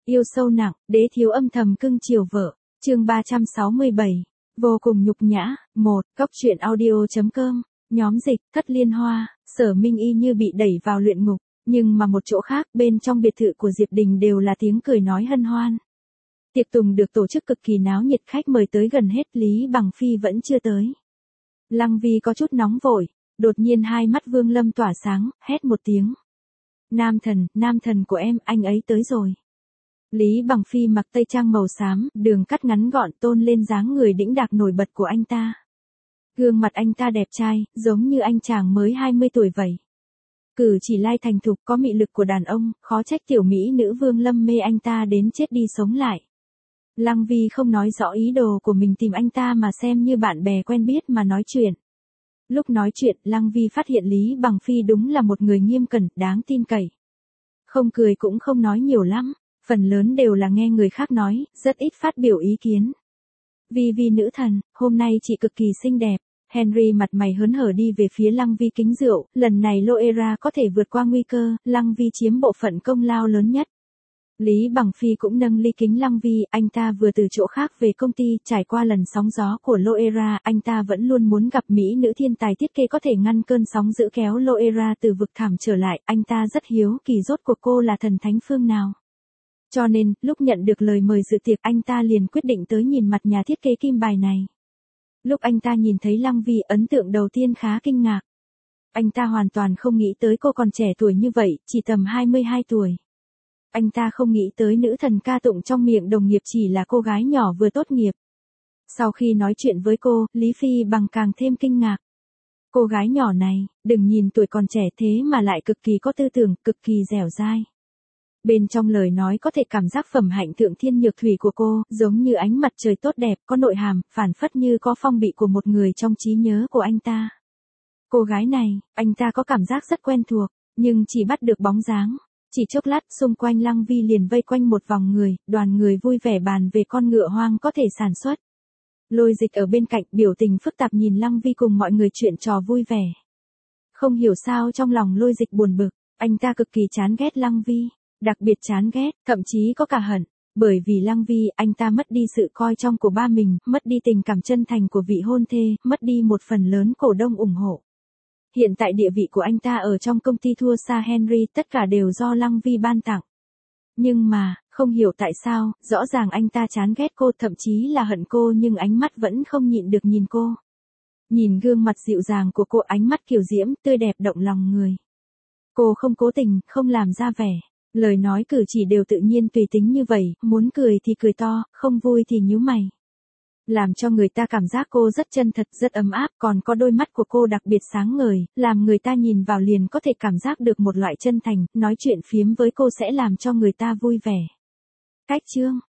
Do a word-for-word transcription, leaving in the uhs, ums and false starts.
Yêu sâu nặng, đế thiếu âm thầm cưng chiều vợ. Chương ba trăm sáu mươi bảy. Vô cùng nhục nhã. một. Cốc truyện audio.com. Nhóm dịch, Thất Liên Hoa, Sở Minh Y như bị đẩy vào luyện ngục, nhưng mà một chỗ khác, bên trong biệt thự của Diệp Đình đều là tiếng cười nói hân hoan. Tiệc tùng được tổ chức cực kỳ náo nhiệt, khách mời tới gần hết, Lý Bằng Phi vẫn chưa tới. Lăng Vi có chút nóng vội, đột nhiên hai mắt Vương Lâm tỏa sáng, hét một tiếng. Nam thần, nam thần của em, anh ấy tới rồi. Lý Bằng Phi mặc tây trang màu xám, đường cắt ngắn gọn tôn lên dáng người đĩnh đạc nổi bật của anh ta. Gương mặt anh ta đẹp trai, giống như anh chàng mới hai mươi tuổi vậy. Cử chỉ lai thành thục, có mị lực của đàn ông, khó trách tiểu mỹ nữ Vương Lâm mê anh ta đến chết đi sống lại. Lăng Vi không nói rõ ý đồ của mình tìm anh ta mà xem như bạn bè quen biết mà nói chuyện. Lúc nói chuyện, Lăng Vi phát hiện Lý Bằng Phi đúng là một người nghiêm cẩn, đáng tin cậy. Không cười cũng không nói nhiều lắm, phần lớn đều là nghe người khác nói, rất ít phát biểu ý kiến. Vi Vi nữ thần, hôm nay chị cực kỳ xinh đẹp. Henry mặt mày hớn hở đi về phía Lăng Vi kính rượu, lần này Loera có thể vượt qua nguy cơ, Lăng Vi chiếm bộ phận công lao lớn nhất. Lý Bằng Phi cũng nâng ly kính Lăng Vi, anh ta vừa từ chỗ khác về công ty, trải qua lần sóng gió của Loera, anh ta vẫn luôn muốn gặp mỹ nữ thiên tài thiết kế có thể ngăn cơn sóng dữ kéo Loera từ vực thẳm trở lại, anh ta rất hiếu kỳ rốt cuộc cô là thần thánh phương nào. Cho nên, lúc nhận được lời mời dự tiệc anh ta liền quyết định tới nhìn mặt nhà thiết kế kim bài này. Lúc anh ta nhìn thấy Lăng Vi, ấn tượng đầu tiên khá kinh ngạc. Anh ta hoàn toàn không nghĩ tới cô còn trẻ tuổi như vậy, chỉ tầm hai mươi hai tuổi. Anh ta không nghĩ tới nữ thần ca tụng trong miệng đồng nghiệp chỉ là cô gái nhỏ vừa tốt nghiệp. Sau khi nói chuyện với cô, Lý Phi Bằng càng thêm kinh ngạc. Cô gái nhỏ này, đừng nhìn tuổi còn trẻ thế mà lại cực kỳ có tư tưởng, cực kỳ dẻo dai. Bên trong lời nói có thể cảm giác phẩm hạnh thượng thiên nhược thủy của cô, giống như ánh mặt trời tốt đẹp, có nội hàm, phản phất như có phong bị của một người trong trí nhớ của anh ta. Cô gái này, anh ta có cảm giác rất quen thuộc, nhưng chỉ bắt được bóng dáng. Chỉ chốc lát, xung quanh Lăng Vi liền vây quanh một vòng người, đoàn người vui vẻ bàn về con ngựa hoang có thể sản xuất. Lôi Dịch ở bên cạnh, biểu tình phức tạp nhìn Lăng Vi cùng mọi người chuyện trò vui vẻ. Không hiểu sao trong lòng Lôi Dịch buồn bực, anh ta cực kỳ chán ghét Lăng Vi. Đặc biệt chán ghét, thậm chí có cả hận, bởi vì Lăng Vi, anh ta mất đi sự coi trọng của ba mình, mất đi tình cảm chân thành của vị hôn thê, mất đi một phần lớn cổ đông ủng hộ. Hiện tại địa vị của anh ta ở trong công ty thua xa Henry, tất cả đều do Lăng Vi ban tặng. Nhưng mà, không hiểu tại sao, rõ ràng anh ta chán ghét cô, thậm chí là hận cô, nhưng ánh mắt vẫn không nhịn được nhìn cô. Nhìn gương mặt dịu dàng của cô, ánh mắt kiều diễm, tươi đẹp động lòng người. Cô không cố tình, không làm ra vẻ. Lời nói cử chỉ đều tự nhiên tùy tính như vậy, muốn cười thì cười to, không vui thì nhíu mày. Làm cho người ta cảm giác cô rất chân thật, rất ấm áp, còn có đôi mắt của cô đặc biệt sáng ngời, làm người ta nhìn vào liền có thể cảm giác được một loại chân thành, nói chuyện phiếm với cô sẽ làm cho người ta vui vẻ. Cách chương,